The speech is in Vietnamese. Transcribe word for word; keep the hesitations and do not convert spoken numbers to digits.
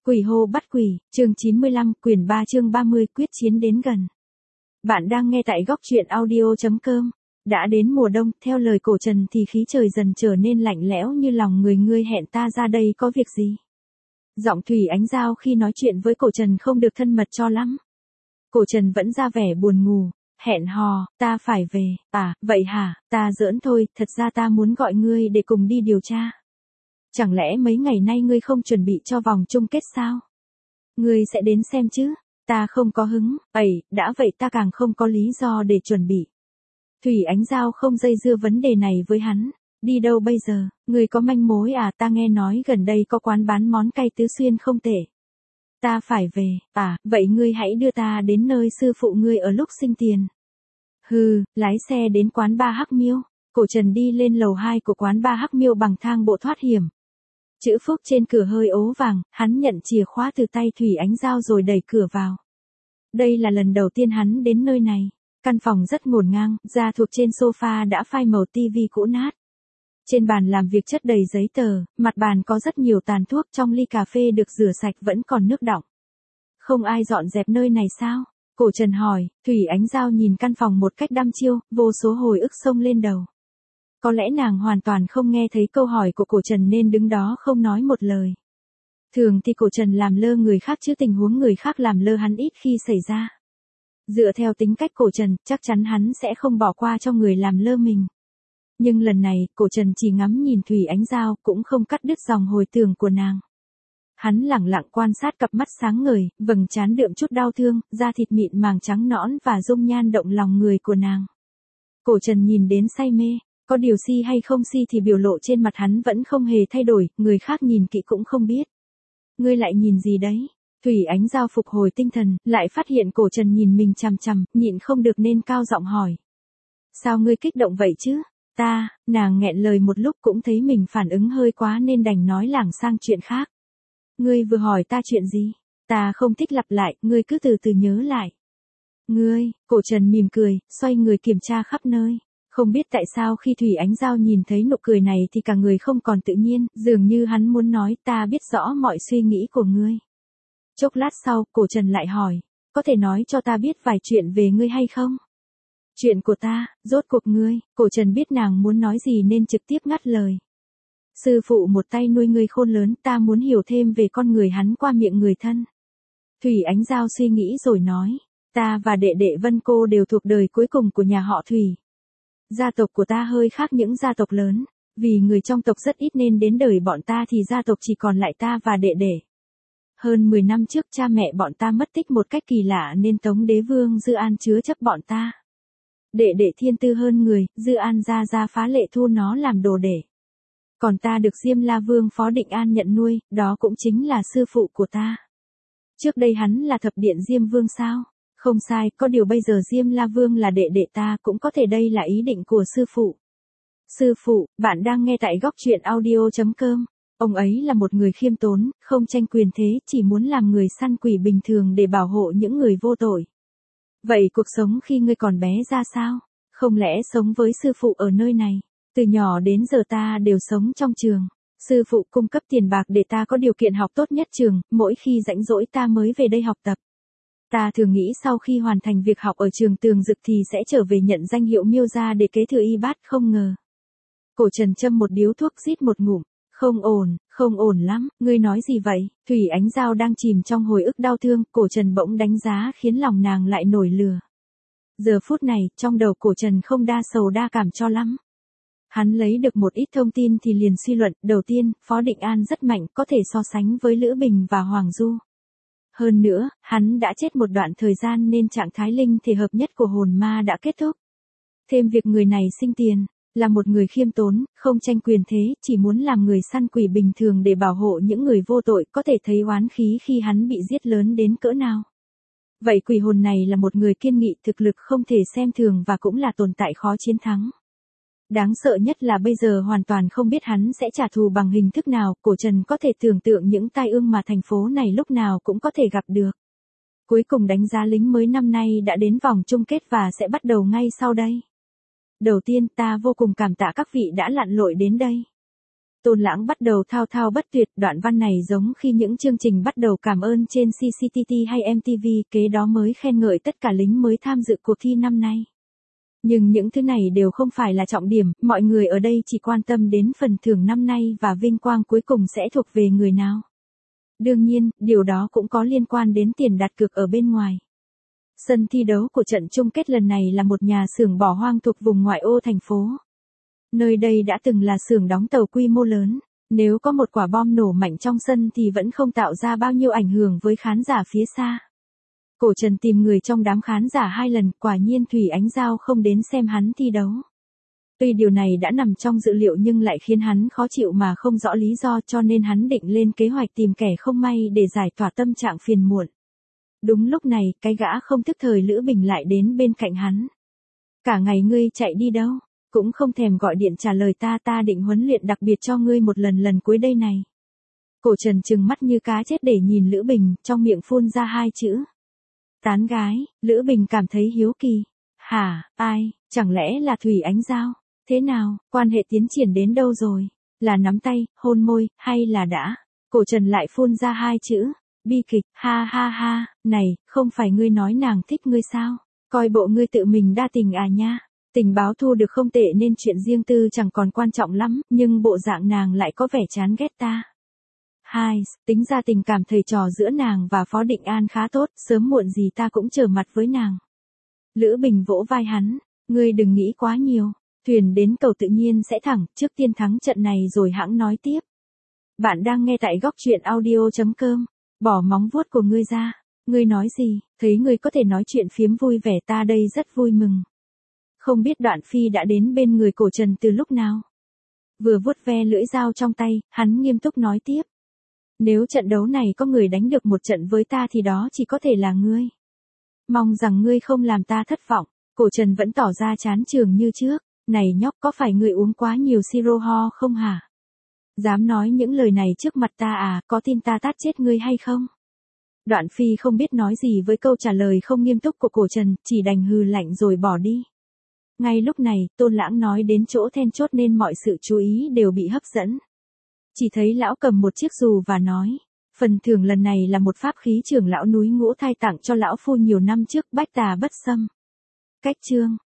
Quỷ hô bắt quỷ, chương chín mươi lăm, quyển ba chương ba mươi, quyết chiến đến gần. Bạn đang nghe tại góc truyện audio chấm com. Đã đến mùa đông, theo lời Cổ Trần thì khí trời dần trở nên lạnh lẽo như lòng người, ngươi hẹn ta ra đây có việc gì? Giọng Thủy Ánh Giao khi nói chuyện với Cổ Trần không được thân mật cho lắm. Cổ Trần vẫn ra vẻ buồn ngủ, hẹn hò, ta phải về, à, vậy hả, ta giỡn thôi, thật ra ta muốn gọi ngươi để cùng đi điều tra. Chẳng lẽ mấy ngày nay ngươi không chuẩn bị cho vòng chung kết sao? Ngươi sẽ đến xem chứ? Ta không có hứng, ẩy, đã vậy ta càng không có lý do để chuẩn bị. Thủy Ánh Giao không dây dưa vấn đề này với hắn. Đi đâu bây giờ, ngươi có manh mối à? Ta nghe nói gần đây có quán bán món cay Tứ Xuyên không tệ. Ta phải về, à, vậy ngươi hãy đưa ta đến nơi sư phụ ngươi ở lúc sinh tiền. Hừ, lái xe đến quán ba Hắc Miêu. Cổ Trần đi lên lầu hai của quán ba Hắc Miêu bằng thang bộ thoát hiểm. Chữ Phúc trên cửa hơi ố vàng, hắn nhận chìa khóa từ tay Thủy Ánh Giao rồi đẩy cửa vào. Đây là lần đầu tiên hắn đến nơi này. Căn phòng rất ngổn ngang, da thuộc trên sofa đã phai màu tivi cũ nát. Trên bàn làm việc chất đầy giấy tờ, mặt bàn có rất nhiều tàn thuốc, trong ly cà phê được rửa sạch vẫn còn nước đọng. Không ai dọn dẹp nơi này sao? Cổ Trần hỏi. Thủy Ánh Giao nhìn căn phòng một cách đăm chiêu, vô số hồi ức xông lên đầu. Có lẽ nàng hoàn toàn không nghe thấy câu hỏi của Cổ Trần nên đứng đó không nói một lời. Thường thì Cổ Trần làm lơ người khác chứ tình huống người khác làm lơ hắn ít khi xảy ra. Dựa theo tính cách Cổ Trần, chắc chắn hắn sẽ không bỏ qua cho người làm lơ mình. Nhưng lần này, Cổ Trần chỉ ngắm nhìn Thủy Ánh Giao, cũng không cắt đứt dòng hồi tưởng của nàng. Hắn lẳng lặng quan sát cặp mắt sáng ngời, vầng trán đượm chút đau thương, da thịt mịn màng trắng nõn và dung nhan động lòng người của nàng. Cổ Trần nhìn đến say mê. Có điều si hay không si thì biểu lộ trên mặt hắn vẫn không hề thay đổi, người khác nhìn kỹ cũng không biết. Ngươi lại nhìn gì đấy? Thủy Ánh Giao phục hồi tinh thần, lại phát hiện Cổ Trần nhìn mình chằm chằm, nhịn không được nên cao giọng hỏi. Sao ngươi kích động vậy chứ? Ta, nàng nghẹn lời một lúc cũng thấy mình phản ứng hơi quá nên đành nói lảng sang chuyện khác. Ngươi vừa hỏi ta chuyện gì? Ta không thích lặp lại, ngươi cứ từ từ nhớ lại. Ngươi, Cổ Trần mỉm cười, xoay người kiểm tra khắp nơi. Không biết tại sao khi Thủy Ánh Giao nhìn thấy nụ cười này thì cả người không còn tự nhiên, dường như hắn muốn nói ta biết rõ mọi suy nghĩ của ngươi. Chốc lát sau, Cổ Trần lại hỏi, có thể nói cho ta biết vài chuyện về ngươi hay không? Chuyện của ta, rốt cuộc ngươi, Cổ Trần biết nàng muốn nói gì nên trực tiếp ngắt lời. Sư phụ một tay nuôi ngươi khôn lớn, ta muốn hiểu thêm về con người hắn qua miệng người thân. Thủy Ánh Giao suy nghĩ rồi nói, ta và đệ đệ Vân Cô đều thuộc đời cuối cùng của nhà họ Thủy. Gia tộc của ta hơi khác những gia tộc lớn, vì người trong tộc rất ít nên đến đời bọn ta thì gia tộc chỉ còn lại ta và đệ đệ. Hơn mười năm trước cha mẹ bọn ta mất tích một cách kỳ lạ nên Tống Đế Vương Dư An chứa chấp bọn ta. Đệ đệ thiên tư hơn người, Dư An ra ra phá lệ thu nó làm đồ đệ. Còn ta được Diêm La Vương Phó Định An nhận nuôi, đó cũng chính là sư phụ của ta. Trước đây hắn là thập điện Diêm Vương sao? Không sai, có điều bây giờ Diêm La Vương là đệ đệ ta, cũng có thể đây là ý định của sư phụ. Sư phụ, bạn đang nghe tại góc truyện audio chấm com. Ông ấy là một người khiêm tốn, không tranh quyền thế, chỉ muốn làm người săn quỷ bình thường để bảo hộ những người vô tội. Vậy cuộc sống khi ngươi còn bé ra sao? Không lẽ sống với sư phụ ở nơi này? Từ nhỏ đến giờ ta đều sống trong trường. Sư phụ cung cấp tiền bạc để ta có điều kiện học tốt nhất trường, mỗi khi rảnh rỗi ta mới về đây học tập. Ta thường nghĩ sau khi hoàn thành việc học ở trường Tường Dực thì sẽ trở về nhận danh hiệu Miêu gia để kế thừa y bát, không ngờ. Cổ Trần châm một điếu thuốc rít một ngụm, không ổn, không ổn lắm, ngươi nói gì vậy? Thủy Ánh Giao đang chìm trong hồi ức đau thương, Cổ Trần bỗng đánh giá khiến lòng nàng lại nổi lửa. Giờ phút này, trong đầu Cổ Trần không đa sầu đa cảm cho lắm. Hắn lấy được một ít thông tin thì liền suy luận, đầu tiên, Phó Định An rất mạnh, có thể so sánh với Lữ Bình và Hoàng Du. Hơn nữa, hắn đã chết một đoạn thời gian nên trạng thái linh thể hợp nhất của hồn ma đã kết thúc. Thêm việc người này sinh tiền, là một người khiêm tốn, không tranh quyền thế, chỉ muốn làm người săn quỷ bình thường để bảo hộ những người vô tội, có thể thấy oán khí khi hắn bị giết lớn đến cỡ nào. Vậy quỷ hồn này là một người kiên nghị, thực lực không thể xem thường và cũng là tồn tại khó chiến thắng. Đáng sợ nhất là bây giờ hoàn toàn không biết hắn sẽ trả thù bằng hình thức nào, Cổ Trần có thể tưởng tượng những tai ương mà thành phố này lúc nào cũng có thể gặp được. Cuối cùng đánh giá lính mới năm nay đã đến vòng chung kết và sẽ bắt đầu ngay sau đây. Đầu tiên ta vô cùng cảm tạ các vị đã lặn lội đến đây. Tôn Lãng bắt đầu thao thao bất tuyệt, đoạn văn này giống khi những chương trình bắt đầu cảm ơn trên xê xê tê tê hay em tê vê, kế đó mới khen ngợi tất cả lính mới tham dự cuộc thi năm nay. Nhưng những thứ này đều không phải là trọng điểm, mọi người ở đây chỉ quan tâm đến phần thưởng năm nay và vinh quang cuối cùng sẽ thuộc về người nào. Đương nhiên, điều đó cũng có liên quan đến tiền đặt cược ở bên ngoài. Sân thi đấu của trận chung kết lần này là một nhà xưởng bỏ hoang thuộc vùng ngoại ô thành phố. Nơi đây đã từng là xưởng đóng tàu quy mô lớn, nếu có một quả bom nổ mạnh trong sân thì vẫn không tạo ra bao nhiêu ảnh hưởng với khán giả phía xa. Cổ Trần tìm người trong đám khán giả hai lần, quả nhiên Thủy Ánh Giao không đến xem hắn thi đấu. Tuy điều này đã nằm trong dự liệu nhưng lại khiến hắn khó chịu mà không rõ lý do, cho nên hắn định lên kế hoạch tìm kẻ không may để giải tỏa tâm trạng phiền muộn. Đúng lúc này, cái gã không thức thời Lữ Bình lại đến bên cạnh hắn. Cả ngày ngươi chạy đi đâu? Cũng không thèm gọi điện trả lời ta, ta định huấn luyện đặc biệt cho ngươi một lần lần cuối đây này. Cổ Trần trừng mắt như cá chết để nhìn Lữ Bình, trong miệng phun ra hai chữ. Tán gái. Lữ Bình cảm thấy hiếu kỳ. Hả, ai, chẳng lẽ là Thủy Ánh Giao? Thế nào, quan hệ tiến triển đến đâu rồi? Là nắm tay, hôn môi, hay là đã? Cổ Trần lại phun ra hai chữ. Bi kịch, ha ha ha, này, không phải ngươi nói nàng thích ngươi sao? Coi bộ ngươi tự mình đa tình à nha. Tình báo thu được không tệ nên chuyện riêng tư chẳng còn quan trọng lắm, nhưng bộ dạng nàng lại có vẻ chán ghét ta. Hai, tính ra tình cảm thầy trò giữa nàng và Phó Định An khá tốt, sớm muộn gì ta cũng trở mặt với nàng. Lữ Bình vỗ vai hắn, ngươi đừng nghĩ quá nhiều, thuyền đến cầu tự nhiên sẽ thẳng, trước tiên thắng trận này rồi hãng nói tiếp. Bạn đang nghe tại góc truyện audio chấm com, bỏ móng vuốt của ngươi ra, ngươi nói gì, thấy ngươi có thể nói chuyện phiếm vui vẻ ta đây rất vui mừng. Không biết Đoạn Phi đã đến bên người Cổ Trần từ lúc nào. Vừa vuốt ve lưỡi dao trong tay, hắn nghiêm túc nói tiếp. Nếu trận đấu này có người đánh được một trận với ta thì đó chỉ có thể là ngươi. Mong rằng ngươi không làm ta thất vọng. Cổ Trần vẫn tỏ ra chán chường như trước. Này nhóc, có phải ngươi uống quá nhiều siro ho không hả? Dám nói những lời này trước mặt ta à, có tin ta tát chết ngươi hay không? Đoạn Phi không biết nói gì với câu trả lời không nghiêm túc của Cổ Trần, chỉ đành hừ lạnh rồi bỏ đi. Ngay lúc này, Tôn Lãng nói đến chỗ then chốt nên mọi sự chú ý đều bị hấp dẫn. Chỉ thấy lão cầm một chiếc dù và nói, phần thưởng lần này là một pháp khí trưởng lão núi Ngũ Thai tặng cho lão phu nhiều năm trước, Bách Tà Bất Xâm. Cách chương